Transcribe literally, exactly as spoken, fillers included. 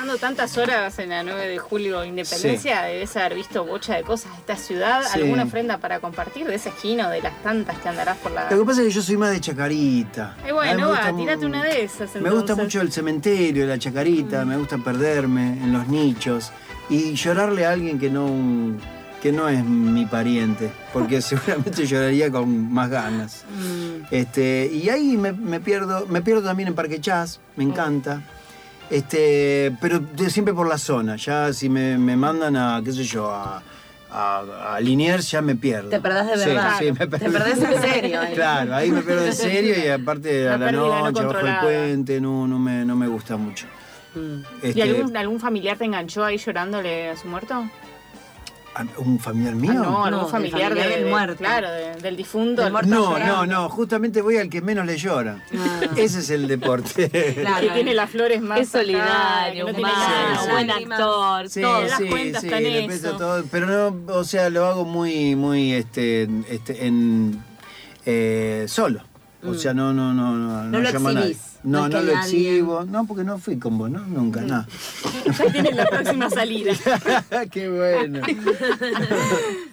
trabajando tantas horas en la nueve de julio Independencia, sí. debes haber visto bocha de cosas de esta ciudad. Sí. ¿Alguna ofrenda para compartir de esa esquina o de las tantas que andarás por la...? Lo que pasa es que yo soy más de Chacarita. Y bueno, va, tírate una de esas entonces. Me gusta mucho el cementerio, la Chacarita, mm. me gusta perderme en los nichos y llorarle a alguien que no... que no es mi pariente, porque seguramente lloraría con más ganas. Mm. Este, y ahí me, me pierdo, me pierdo también en Parque Chas, me encanta. Este, pero siempre por la zona, ya si me, me mandan a, qué sé yo, a, a, a Liniers ya me pierdo. Te perdés de verdad. Sí, sí, me Te perdés en serio. Ahí. Claro, ahí me pierdo en serio y aparte a la noche, bajo el puente, no, no, me, no me gusta mucho. Mm. Este, ¿Y algún, algún familiar te enganchó ahí llorándole a su muerto? ¿Un familiar mío? Ah, no, algún no, familiar, familiar de, del muerto. Claro, de, del difunto. Del muerto no, no, no, justamente voy al que menos le llora. Ah. Ese es el deporte. Claro, que tiene las flores más... Es solidario, acá, humano, sí, buen sí. actor, sí, todo. Sí, las cuentas sí, están le eso. pesa todo, pero no, o sea, lo hago muy, muy, este, este, en, eh, solo. O sea, no, no, no, no, no, no lo llamo a nadie. No, no, no lo nadie... exhibo. No, porque no fui con vos, ¿no? Nunca, nada. Ya tienes la próxima salida. Qué bueno.